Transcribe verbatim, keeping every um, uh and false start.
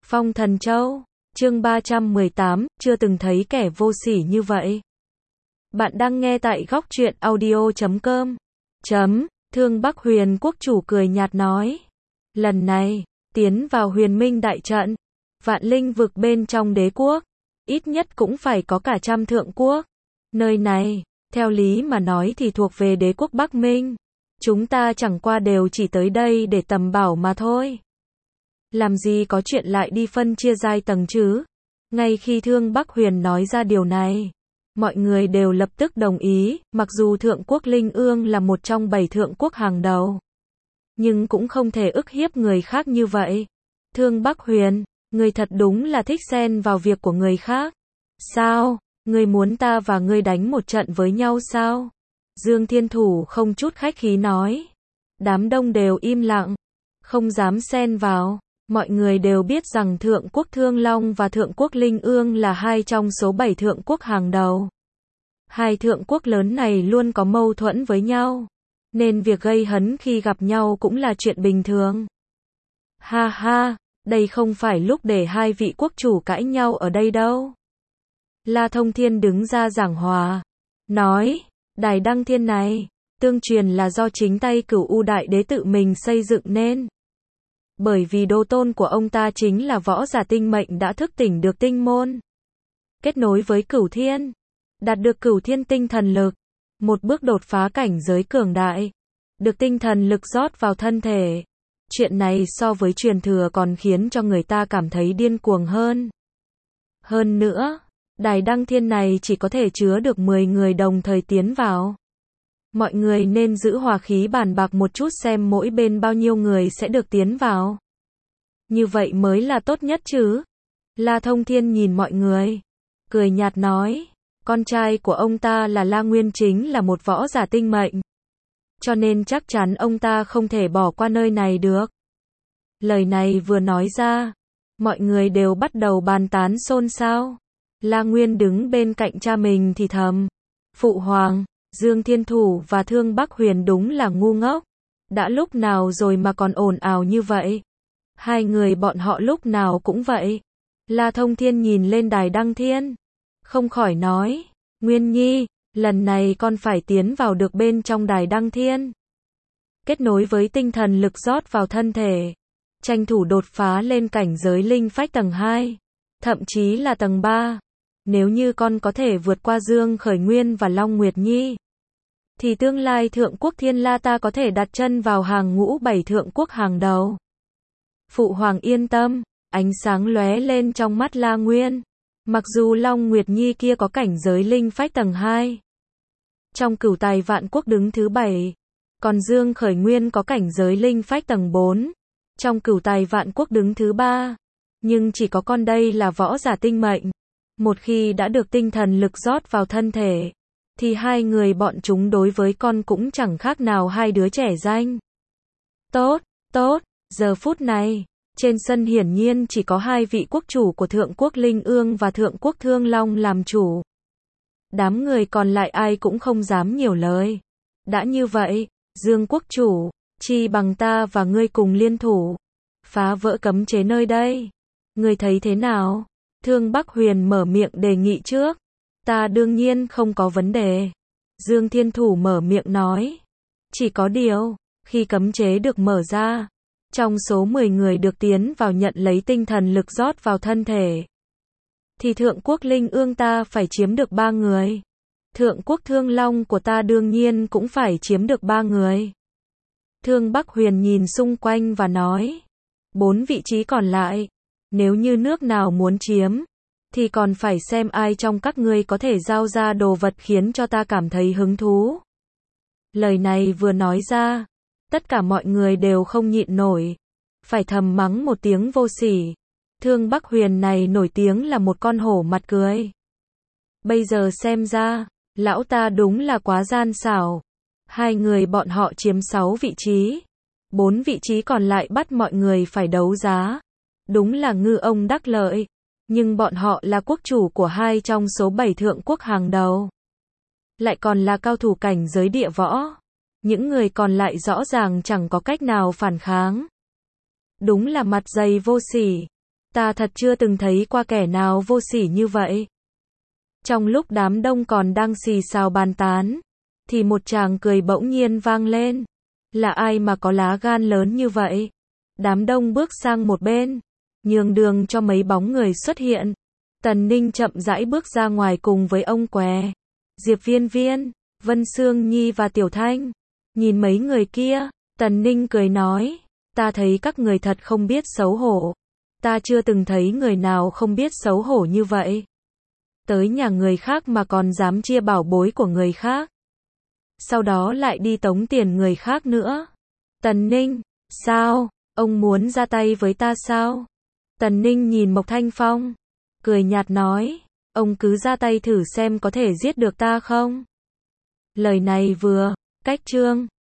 Phong Thần Châu, chương ba trăm mười tám, chưa từng thấy kẻ vô sỉ như vậy. Bạn đang nghe tại góc truyện audio chấm com. Chấm, Thương Bắc Huyền Quốc chủ cười nhạt nói. Lần này, tiến vào huyền minh đại trận, vạn linh vực bên trong đế quốc, ít nhất cũng phải có cả trăm thượng quốc. Nơi này, theo lý mà nói thì thuộc về đế quốc Bắc Minh. Chúng ta chẳng qua đều chỉ tới đây để tầm bảo mà thôi. Làm gì có chuyện lại đi phân chia giai tầng chứ? Ngay khi Thương Bắc Huyền nói ra điều này, mọi người đều lập tức đồng ý, mặc dù Thượng quốc Linh Ương là một trong bảy thượng quốc hàng đầu, nhưng cũng không thể ức hiếp người khác như vậy. Thương Bắc Huyền, ngươi thật đúng là thích xen vào việc của người khác. Sao? Ngươi muốn ta và ngươi đánh một trận với nhau sao? Dương Thiên Thủ không chút khách khí nói. Đám đông đều im lặng, không dám xen vào. Mọi người đều biết rằng Thượng quốc Thương Long và Thượng quốc Linh Ương là hai trong số bảy thượng quốc hàng đầu. Hai thượng quốc lớn này luôn có mâu thuẫn với nhau, nên việc gây hấn khi gặp nhau cũng là chuyện bình thường. Ha ha, đây không phải lúc để hai vị quốc chủ cãi nhau ở đây đâu. La Thông Thiên đứng ra giảng hòa, nói, đài đăng thiên này, tương truyền là do chính tay Cửu U Đại Đế tự mình xây dựng nên. Bởi vì đô tôn của ông ta chính là võ giả tinh mệnh đã thức tỉnh được tinh môn, kết nối với Cửu Thiên, đạt được Cửu Thiên tinh thần lực, một bước đột phá cảnh giới cường đại, được tinh thần lực rót vào thân thể. Chuyện này so với truyền thừa còn khiến cho người ta cảm thấy điên cuồng hơn. Hơn nữa, đài đăng thiên này chỉ có thể chứa được mười người đồng thời tiến vào. Mọi người nên giữ hòa khí bàn bạc một chút xem mỗi bên bao nhiêu người sẽ được tiến vào. Như vậy mới là tốt nhất chứ. La Thông Thiên nhìn mọi người, cười nhạt nói, con trai của ông ta là La Nguyên chính là một võ giả tinh mệnh, cho nên chắc chắn ông ta không thể bỏ qua nơi này được. Lời này vừa nói ra, mọi người đều bắt đầu bàn tán xôn xao. La Nguyên đứng bên cạnh cha mình thì thầm, Phụ Hoàng, Dương Thiên Thủ và Thương Bắc Huyền đúng là ngu ngốc. Đã lúc nào rồi mà còn ồn ào như vậy? Hai người bọn họ lúc nào cũng vậy. La Thông Thiên nhìn lên đài đăng thiên, không khỏi nói, Nguyên Nhi, lần này con phải tiến vào được bên trong đài đăng thiên, kết nối với tinh thần lực rót vào thân thể, tranh thủ đột phá lên cảnh giới linh phách tầng hai, thậm chí là tầng ba. Nếu như con có thể vượt qua Dương Khởi Nguyên và Long Nguyệt Nhi, thì tương lai thượng quốc Thiên La ta có thể đặt chân vào hàng ngũ bảy thượng quốc hàng đầu. Phụ Hoàng yên tâm, ánh sáng lóe lên trong mắt La Nguyên. Mặc dù Long Nguyệt Nhi kia có cảnh giới linh phách tầng hai, trong Cửu Tài Vạn Quốc đứng thứ bảy, còn Dương Khởi Nguyên có cảnh giới linh phách tầng bốn, trong Cửu Tài Vạn Quốc đứng thứ ba, nhưng chỉ có con đây là võ giả tinh mệnh. Một khi đã được tinh thần lực rót vào thân thể, thì hai người bọn chúng đối với con cũng chẳng khác nào hai đứa trẻ danh. Tốt, tốt, giờ phút này, trên sân hiển nhiên chỉ có hai vị quốc chủ của Thượng quốc Linh Ương và Thượng quốc Thương Long làm chủ. Đám người còn lại ai cũng không dám nhiều lời. Đã như vậy, Dương quốc chủ, chi bằng ta và ngươi cùng liên thủ, phá vỡ cấm chế nơi đây. Ngươi thấy thế nào? Thương Bắc Huyền mở miệng đề nghị trước. Ta đương nhiên không có vấn đề. Dương Thiên Thủ mở miệng nói. Chỉ có điều, khi cấm chế được mở ra, trong số mười người được tiến vào nhận lấy tinh thần lực rót vào thân thể, thì Thượng quốc Linh Ương ta phải chiếm được ba người. Thượng quốc Thương Long của ta đương nhiên cũng phải chiếm được ba người. Thương Bắc Huyền nhìn xung quanh và nói, bốn vị trí còn lại, nếu như nước nào muốn chiếm, thì còn phải xem ai trong các ngươi có thể giao ra đồ vật khiến cho ta cảm thấy hứng thú. Lời này vừa nói ra, tất cả mọi người đều không nhịn nổi, phải thầm mắng một tiếng vô sỉ. Thương Bắc Huyền này nổi tiếng là một con hổ mặt cười. Bây giờ xem ra, lão ta đúng là quá gian xảo. Hai người bọn họ chiếm sáu vị trí, bốn vị trí còn lại bắt mọi người phải đấu giá. Đúng là ngư ông đắc lợi, nhưng bọn họ là quốc chủ của hai trong số bảy thượng quốc hàng đầu, lại còn là cao thủ cảnh giới địa võ. Những người còn lại rõ ràng chẳng có cách nào phản kháng. Đúng là mặt dày vô sỉ. Ta thật chưa từng thấy qua kẻ nào vô sỉ như vậy. Trong lúc đám đông còn đang xì xào bàn tán, thì một tràng cười bỗng nhiên vang lên. Là ai mà có lá gan lớn như vậy? Đám đông bước sang một bên, nhường đường cho mấy bóng người xuất hiện. Tần Ninh chậm rãi bước ra ngoài cùng với ông Què, Diệp Viên Viên, Vân Sương Nhi và Tiểu Thanh. Nhìn mấy người kia, Tần Ninh cười nói, ta thấy các người thật không biết xấu hổ. Ta chưa từng thấy người nào không biết xấu hổ như vậy. Tới nhà người khác mà còn dám chia bảo bối của người khác. Sau đó lại đi tống tiền người khác nữa. Tần Ninh, sao? Ông muốn ra tay với ta sao? Tần Ninh nhìn Mộc Thanh Phong, cười nhạt nói, ông cứ ra tay thử xem có thể giết được ta không? Lời này vừa cách chương